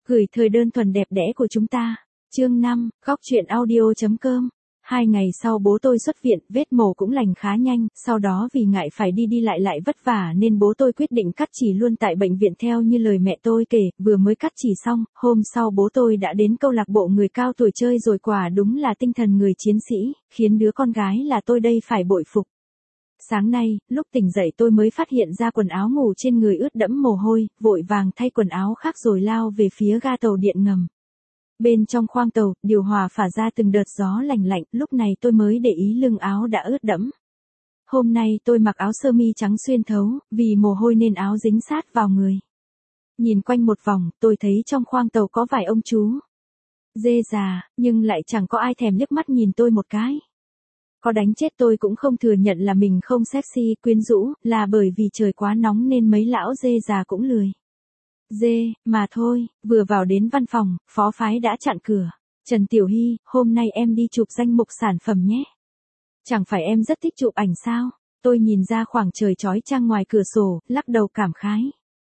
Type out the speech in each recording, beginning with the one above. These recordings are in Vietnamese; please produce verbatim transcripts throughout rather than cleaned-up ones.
Gửi thời đơn thuần đẹp đẽ của chúng ta. Chương năm, góc truyện audio.com. Hai ngày sau bố tôi xuất viện, vết mổ cũng lành khá nhanh, sau đó vì ngại phải đi đi lại lại vất vả nên bố tôi quyết định cắt chỉ luôn tại bệnh viện theo như lời mẹ tôi kể, vừa mới cắt chỉ xong, hôm sau bố tôi đã đến câu lạc bộ người cao tuổi chơi rồi, quả đúng là tinh thần người chiến sĩ, khiến đứa con gái là tôi đây phải bội phục. Sáng nay, lúc tỉnh dậy tôi mới phát hiện ra quần áo ngủ trên người ướt đẫm mồ hôi, vội vàng thay quần áo khác rồi lao về phía ga tàu điện ngầm. Bên trong khoang tàu, điều hòa phả ra từng đợt gió lành lạnh, lúc này tôi mới để ý lưng áo đã ướt đẫm. Hôm nay tôi mặc áo sơ mi trắng xuyên thấu, vì mồ hôi nên áo dính sát vào người. Nhìn quanh một vòng, tôi thấy trong khoang tàu có vài ông chú dê già, nhưng lại chẳng có ai thèm liếc mắt nhìn tôi một cái. Có đánh chết tôi cũng không thừa nhận là mình không sexy, quyến rũ, là bởi vì trời quá nóng nên mấy lão dê già cũng lười. Dê, mà thôi, vừa vào đến văn phòng, phó phái đã chặn cửa. Trần Tiểu Hy, hôm nay em đi chụp danh mục sản phẩm nhé. Chẳng phải em rất thích chụp ảnh sao? Tôi nhìn ra khoảng trời chói chang ngoài cửa sổ, lắc đầu cảm khái.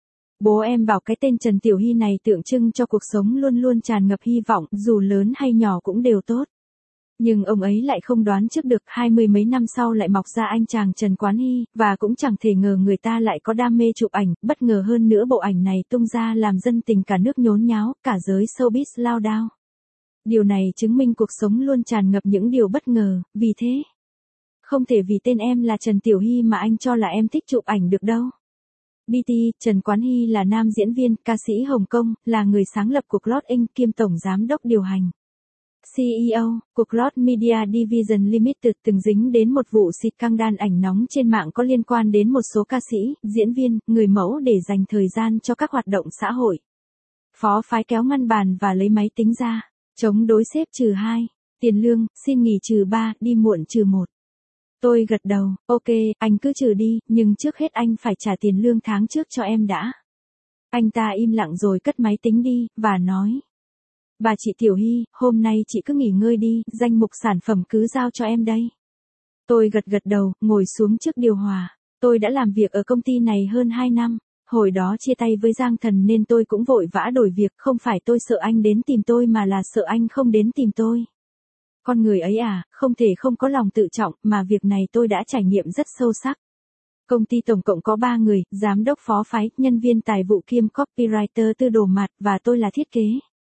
Bố em bảo cái tên Trần Tiểu Hy này tượng trưng cho cuộc sống luôn luôn tràn ngập hy vọng, dù lớn hay nhỏ cũng đều tốt. Nhưng ông ấy lại không đoán trước được hai mươi mấy năm sau lại mọc ra anh chàng Trần Quán Hy, và cũng chẳng thể ngờ người ta lại có đam mê chụp ảnh, bất ngờ hơn nữa bộ ảnh này tung ra làm dân tình cả nước nhốn nháo, cả giới showbiz lao đao. Điều này chứng minh cuộc sống luôn tràn ngập những điều bất ngờ, vì thế, không thể vì tên em là Trần Tiểu Hy mà anh cho là em thích chụp ảnh được đâu. bê tê, Trần Quán Hy là nam diễn viên, ca sĩ Hồng Kông, là người sáng lập của Cloud Incorporated kiêm tổng giám đốc điều hành. xê e ô của Cloud Media Division Limited, từng dính đến một vụ xịt căng đan ảnh nóng trên mạng có liên quan đến một số ca sĩ, diễn viên, người mẫu để dành thời gian cho các hoạt động xã hội. Phó phái kéo ngăn bàn và lấy máy tính ra, chống đối sếp trừ hai, tiền lương, xin nghỉ trừ ba, đi muộn trừ một. Tôi gật đầu, ok, anh cứ trừ đi, nhưng trước hết anh phải trả tiền lương tháng trước cho em đã. Anh ta im lặng rồi cất máy tính đi, và nói. Bà chị Tiểu Hy, hôm nay chị cứ nghỉ ngơi đi, danh mục sản phẩm cứ giao cho em đây. Tôi gật gật đầu, ngồi xuống trước điều hòa. Tôi đã làm việc ở công ty này hơn hai năm. Hồi đó chia tay với Giang Thần nên tôi cũng vội vã đổi việc, không phải tôi sợ anh đến tìm tôi mà là sợ anh không đến tìm tôi. Con người ấy à, không thể không có lòng tự trọng, mà việc này tôi đã trải nghiệm rất sâu sắc. Công ty tổng cộng có ba người, giám đốc phó phái, nhân viên tài vụ kiêm copywriter Tư Đồ Mạt, và tôi là thiết kế.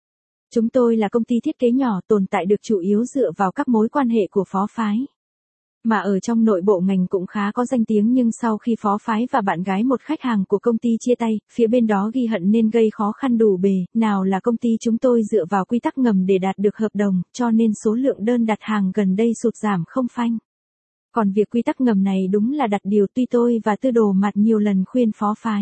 Chúng tôi là công ty thiết kế nhỏ, tồn tại được chủ yếu dựa vào các mối quan hệ của phó phái. Mà ở trong nội bộ ngành cũng khá có danh tiếng, nhưng sau khi phó phái và bạn gái một khách hàng của công ty chia tay, phía bên đó ghi hận nên gây khó khăn đủ bề, nào là công ty chúng tôi dựa vào quy tắc ngầm để đạt được hợp đồng, cho nên số lượng đơn đặt hàng gần đây sụt giảm không phanh. Còn việc quy tắc ngầm này đúng là đặt điều, tuy tôi và Tư Đồ Mạt nhiều lần khuyên phó phái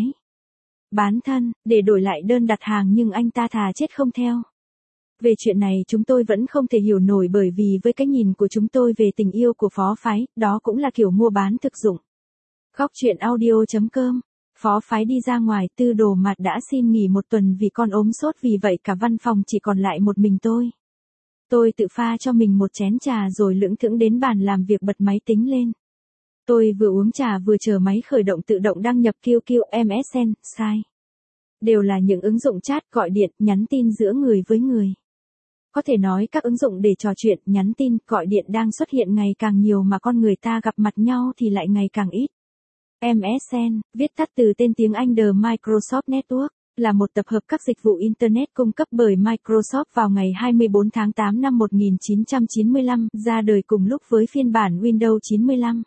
bán thân, để đổi lại đơn đặt hàng nhưng anh ta thà chết không theo. Về chuyện này chúng tôi vẫn không thể hiểu nổi, bởi vì với cái nhìn của chúng tôi về tình yêu của phó phái, đó cũng là kiểu mua bán thực dụng. Góc truyện audio.com. Phó phái đi ra ngoài, Tư Đồ Mạt đã xin nghỉ một tuần vì con ốm sốt, vì vậy cả văn phòng chỉ còn lại một mình tôi. Tôi tự pha cho mình một chén trà rồi lững thững đến bàn làm việc, bật máy tính lên. Tôi vừa uống trà vừa chờ máy khởi động tự động đăng nhập quy quy, em ét en, Skype. Đều là những ứng dụng chat, gọi điện, nhắn tin giữa người với người. Có thể nói các ứng dụng để trò chuyện, nhắn tin, gọi điện đang xuất hiện ngày càng nhiều, mà con người ta gặp mặt nhau thì lại ngày càng ít. em ét en, viết tắt từ tên tiếng Anh The Microsoft Network, là một tập hợp các dịch vụ Internet cung cấp bởi Microsoft vào ngày hai mươi tư tháng tám năm một nghìn chín trăm chín mươi lăm, ra đời cùng lúc với phiên bản Windows chín mươi lăm.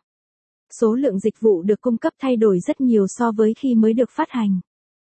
Số lượng dịch vụ được cung cấp thay đổi rất nhiều so với khi mới được phát hành.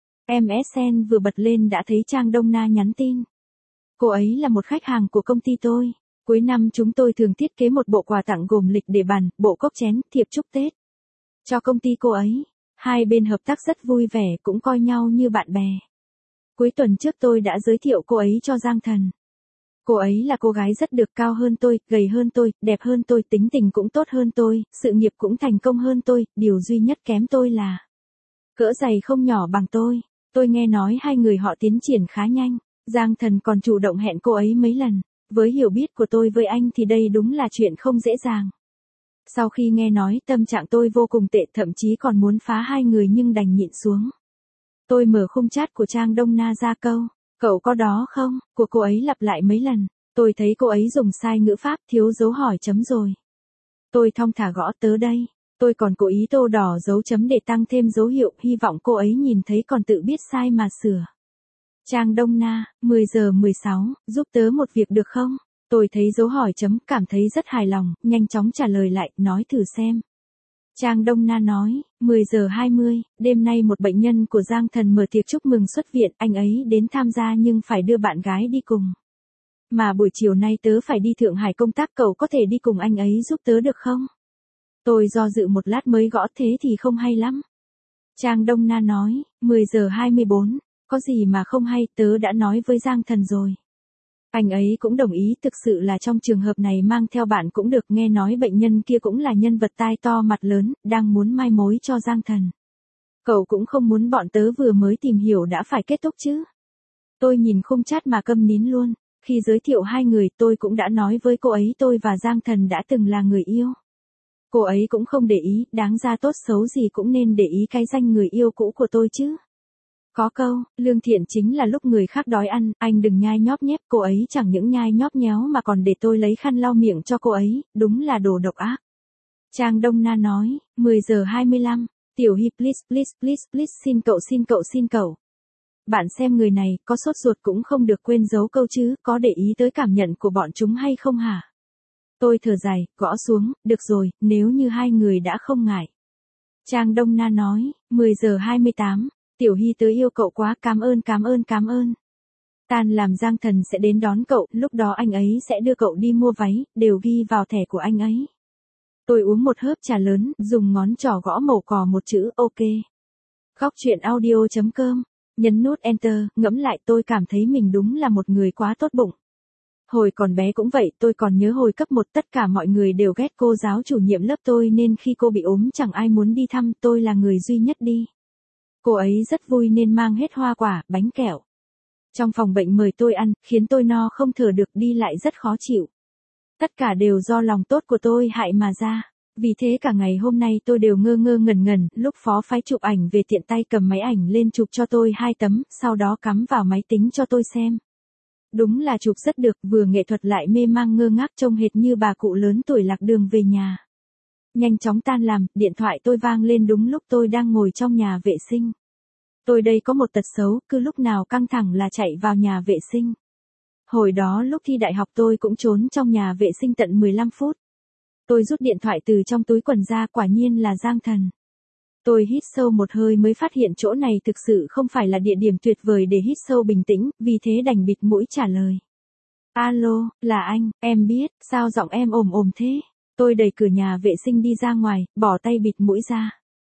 em ét en vừa bật lên đã thấy Trang Đông Na nhắn tin. Cô ấy là một khách hàng của công ty tôi. Cuối năm chúng tôi thường thiết kế một bộ quà tặng gồm lịch để bàn, bộ cốc chén, thiệp chúc Tết cho công ty cô ấy. Hai bên hợp tác rất vui vẻ, cũng coi nhau như bạn bè. Cuối tuần trước tôi đã giới thiệu cô ấy cho Giang Thần. Cô ấy là cô gái rất được, cao hơn tôi, gầy hơn tôi, đẹp hơn tôi, tính tình cũng tốt hơn tôi, sự nghiệp cũng thành công hơn tôi, điều duy nhất kém tôi là cỡ giày không nhỏ bằng tôi. Tôi nghe nói hai người họ tiến triển khá nhanh. Giang Thần còn chủ động hẹn cô ấy mấy lần. Với hiểu biết của tôi với anh thì đây đúng là chuyện không dễ dàng. Sau khi nghe nói, tâm trạng tôi vô cùng tệ, thậm chí còn muốn phá hai người nhưng đành nhịn xuống. Tôi mở khung chat của Trang Đông Na ra câu. Cậu có đó không? Của cô ấy lặp lại mấy lần. Tôi thấy cô ấy dùng sai ngữ pháp, thiếu dấu hỏi chấm rồi. Tôi thong thả gõ tớ đây. Tôi còn cố ý tô đỏ dấu chấm để tăng thêm dấu hiệu, hy vọng cô ấy nhìn thấy còn tự biết sai mà sửa. Trang Đông Na, mười giờ mười sáu, giúp tớ một việc được không? Tôi thấy dấu hỏi chấm, cảm thấy rất hài lòng, nhanh chóng trả lời lại, nói thử xem. Trang Đông Na nói, mười giờ hai mươi, đêm nay một bệnh nhân của Giang Thần mở tiệc chúc mừng xuất viện, anh ấy đến tham gia nhưng phải đưa bạn gái đi cùng. Mà buổi chiều nay tớ phải đi Thượng Hải công tác, cậu có thể đi cùng anh ấy giúp tớ được không? Tôi do dự một lát mới gõ, thế thì không hay lắm. Trang Đông Na nói, mười giờ hai mươi bốn, có gì mà không hay, tớ đã nói với Giang Thần rồi. Anh ấy cũng đồng ý, thực sự là trong trường hợp này mang theo bạn cũng được, nghe nói bệnh nhân kia cũng là nhân vật tai to mặt lớn, đang muốn mai mối cho Giang Thần. Cậu cũng không muốn bọn tớ vừa mới tìm hiểu đã phải kết thúc chứ. Tôi nhìn khung chat mà câm nín luôn, khi giới thiệu hai người tôi cũng đã nói với cô ấy tôi và Giang Thần đã từng là người yêu. Cô ấy cũng không để ý, đáng ra tốt xấu gì cũng nên để ý cái danh người yêu cũ của tôi chứ. Có câu, lương thiện chính là lúc người khác đói ăn, anh đừng nhai nhóp nhép, cô ấy chẳng những nhai nhóp nhéo mà còn để tôi lấy khăn lau miệng cho cô ấy, đúng là đồ độc ác. Trang Đông Na nói, mười giờ hai mươi lăm, Tiểu Hy please please please please xin cậu xin cậu xin cậu. Bạn xem người này, có sốt ruột cũng không được quên giấu câu chứ, có để ý tới cảm nhận của bọn chúng hay không hả? Tôi thở dài, gõ xuống, được rồi, nếu như hai người đã không ngại. Trang Đông Na nói, mười giờ hai mươi tám, Tiểu Hy tớ yêu cậu quá, cảm ơn cảm ơn cảm ơn. Tan làm Giang Thần sẽ đến đón cậu, lúc đó anh ấy sẽ đưa cậu đi mua váy, đều ghi vào thẻ của anh ấy. Tôi uống một hớp trà lớn, dùng ngón trỏ gõ màu cò một chữ ok. Góc chuyện audio chấm com, nhấn nút enter, ngẫm lại tôi cảm thấy mình đúng là một người quá tốt bụng. Hồi còn bé cũng vậy, tôi còn nhớ hồi cấp một tất cả mọi người đều ghét cô giáo chủ nhiệm lớp tôi nên khi cô bị ốm chẳng ai muốn đi thăm, tôi là người duy nhất đi. Cô ấy rất vui nên mang hết hoa quả, bánh kẹo. Trong phòng bệnh mời tôi ăn, khiến tôi no không thở được, đi lại rất khó chịu. Tất cả đều do lòng tốt của tôi hại mà ra. Vì thế cả ngày hôm nay tôi đều ngơ ngơ ngẩn ngẩn, lúc phó phái chụp ảnh về tiện tay cầm máy ảnh lên chụp cho tôi hai tấm, sau đó cắm vào máy tính cho tôi xem. Đúng là chụp rất được, vừa nghệ thuật lại mê mang ngơ ngác, trông hệt như bà cụ lớn tuổi lạc đường về nhà. Nhanh chóng tan làm, điện thoại tôi vang lên đúng lúc tôi đang ngồi trong nhà vệ sinh. Tôi đây có một tật xấu, cứ lúc nào căng thẳng là chạy vào nhà vệ sinh. Hồi đó lúc thi đại học tôi cũng trốn trong nhà vệ sinh tận mười lăm phút. Tôi rút điện thoại từ trong túi quần ra, quả nhiên là Giang Thần. Tôi hít sâu một hơi mới phát hiện chỗ này thực sự không phải là địa điểm tuyệt vời để hít sâu bình tĩnh, vì thế đành bịt mũi trả lời. Alo, là anh, em biết, sao giọng em ồm ồm thế? Tôi đẩy cửa nhà vệ sinh đi ra ngoài, bỏ tay bịt mũi ra.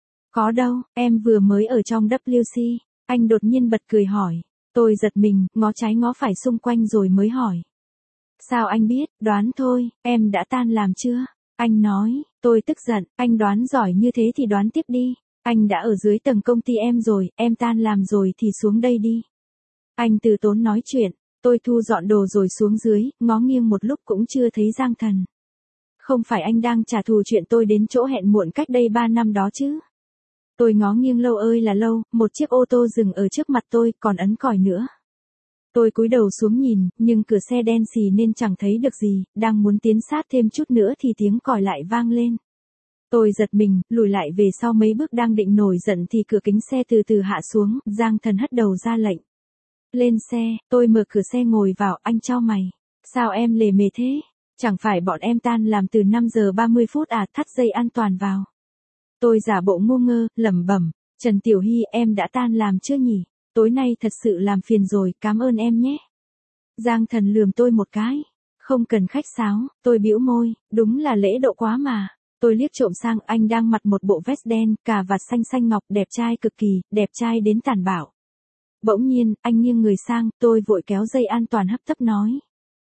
Có đâu, em vừa mới ở trong W C, anh đột nhiên bật cười hỏi. Tôi giật mình, ngó trái ngó phải xung quanh rồi mới hỏi. Sao anh biết, đoán thôi, em đã tan làm chưa? Anh nói, tôi tức giận, anh đoán giỏi như thế thì đoán tiếp đi. Anh đã ở dưới tầng công ty em rồi, em tan làm rồi thì xuống đây đi. Anh từ tốn nói chuyện, tôi thu dọn đồ rồi xuống dưới, ngó nghiêng một lúc cũng chưa thấy Giang Thần. Không phải anh đang trả thù chuyện tôi đến chỗ hẹn muộn cách đây ba năm đó chứ? Tôi ngó nghiêng lâu ơi là lâu, một chiếc ô tô dừng ở trước mặt tôi, còn ấn còi nữa. Tôi cúi đầu xuống nhìn, nhưng cửa xe đen xì nên chẳng thấy được gì, đang muốn tiến sát thêm chút nữa thì tiếng còi lại vang lên. Tôi giật mình, lùi lại về sau mấy bước, đang định nổi giận thì cửa kính xe từ từ hạ xuống, Giang Thần hất đầu ra lệnh. Lên xe, tôi mở cửa xe ngồi vào, anh chau mày. Sao em lề mề thế? Chẳng phải bọn em tan làm từ năm giờ ba mươi phút à, thắt dây an toàn vào. Tôi giả bộ ngu ngơ, lẩm bẩm, Trần Tiểu Hy em đã tan làm chưa nhỉ? Tối nay thật sự làm phiền rồi, cảm ơn em nhé. Giang Thần lườm tôi một cái. Không cần khách sáo, tôi bĩu môi, đúng là lễ độ quá mà. Tôi liếc trộm sang, anh đang mặc một bộ vest đen, cà vạt xanh xanh ngọc, đẹp trai cực kỳ, đẹp trai đến tàn bạo. Bỗng nhiên, anh nghiêng người sang, tôi vội kéo dây an toàn hấp tấp nói.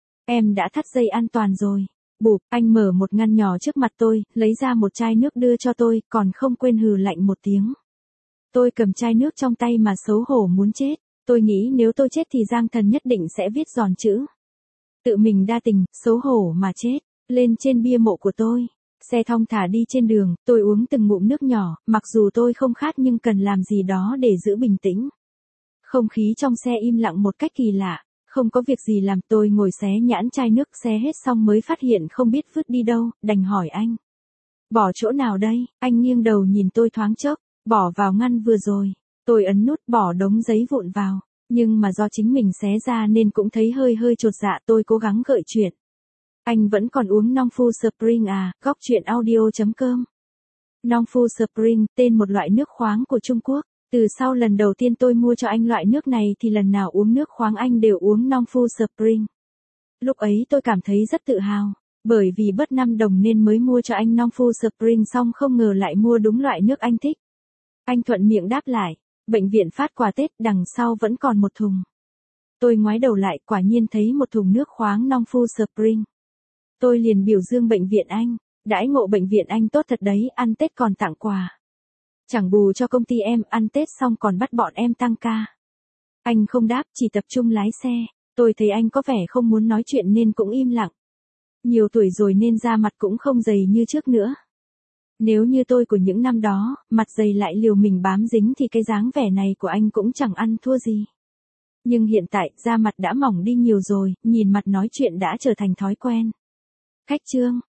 Em đã thắt dây an toàn rồi. Bụp, anh mở một ngăn nhỏ trước mặt tôi, lấy ra một chai nước đưa cho tôi, còn không quên hừ lạnh một tiếng. Tôi cầm chai nước trong tay mà xấu hổ muốn chết. Tôi nghĩ nếu tôi chết thì Giang Thần nhất định sẽ viết giòn chữ. Tự mình đa tình, xấu hổ mà chết, lên trên bia mộ của tôi. Xe thong thả đi trên đường, tôi uống từng ngụm nước nhỏ, mặc dù tôi không khát nhưng cần làm gì đó để giữ bình tĩnh. Không khí trong xe im lặng một cách kỳ lạ, không có việc gì làm tôi ngồi xé nhãn chai nước xé hết xong mới phát hiện không biết vứt đi đâu, đành hỏi anh. Bỏ chỗ nào đây? Anh nghiêng đầu nhìn tôi thoáng chốc, bỏ vào ngăn vừa rồi. Tôi ấn nút bỏ đống giấy vụn vào, nhưng mà do chính mình xé ra nên cũng thấy hơi hơi chột dạ. Tôi cố gắng gợi chuyện. Anh vẫn còn uống Nongfu Spring à? Góc chuyện audio chấm com. Nongfu Spring, tên một loại nước khoáng của Trung Quốc. Từ sau lần đầu tiên tôi mua cho anh loại nước này thì lần nào uống nước khoáng anh đều uống Nongfu Spring. Lúc ấy tôi cảm thấy rất tự hào, bởi vì bớt năm đồng nên mới mua cho anh Nongfu Spring, xong không ngờ lại mua đúng loại nước anh thích. Anh thuận miệng đáp lại, bệnh viện phát quà Tết, đằng sau vẫn còn một thùng. Tôi ngoái đầu lại, quả nhiên thấy một thùng nước khoáng Nongfu Spring. Tôi liền biểu dương bệnh viện anh, đãi ngộ bệnh viện anh tốt thật đấy, ăn Tết còn tặng quà. Chẳng bù cho công ty em, ăn Tết xong còn bắt bọn em tăng ca. Anh không đáp, chỉ tập trung lái xe. Tôi thấy anh có vẻ không muốn nói chuyện nên cũng im lặng. Nhiều tuổi rồi nên da mặt cũng không dày như trước nữa. Nếu như tôi của những năm đó, mặt dày lại liều mình bám dính thì cái dáng vẻ này của anh cũng chẳng ăn thua gì. Nhưng hiện tại, da mặt đã mỏng đi nhiều rồi, nhìn mặt nói chuyện đã trở thành thói quen. Khách trương.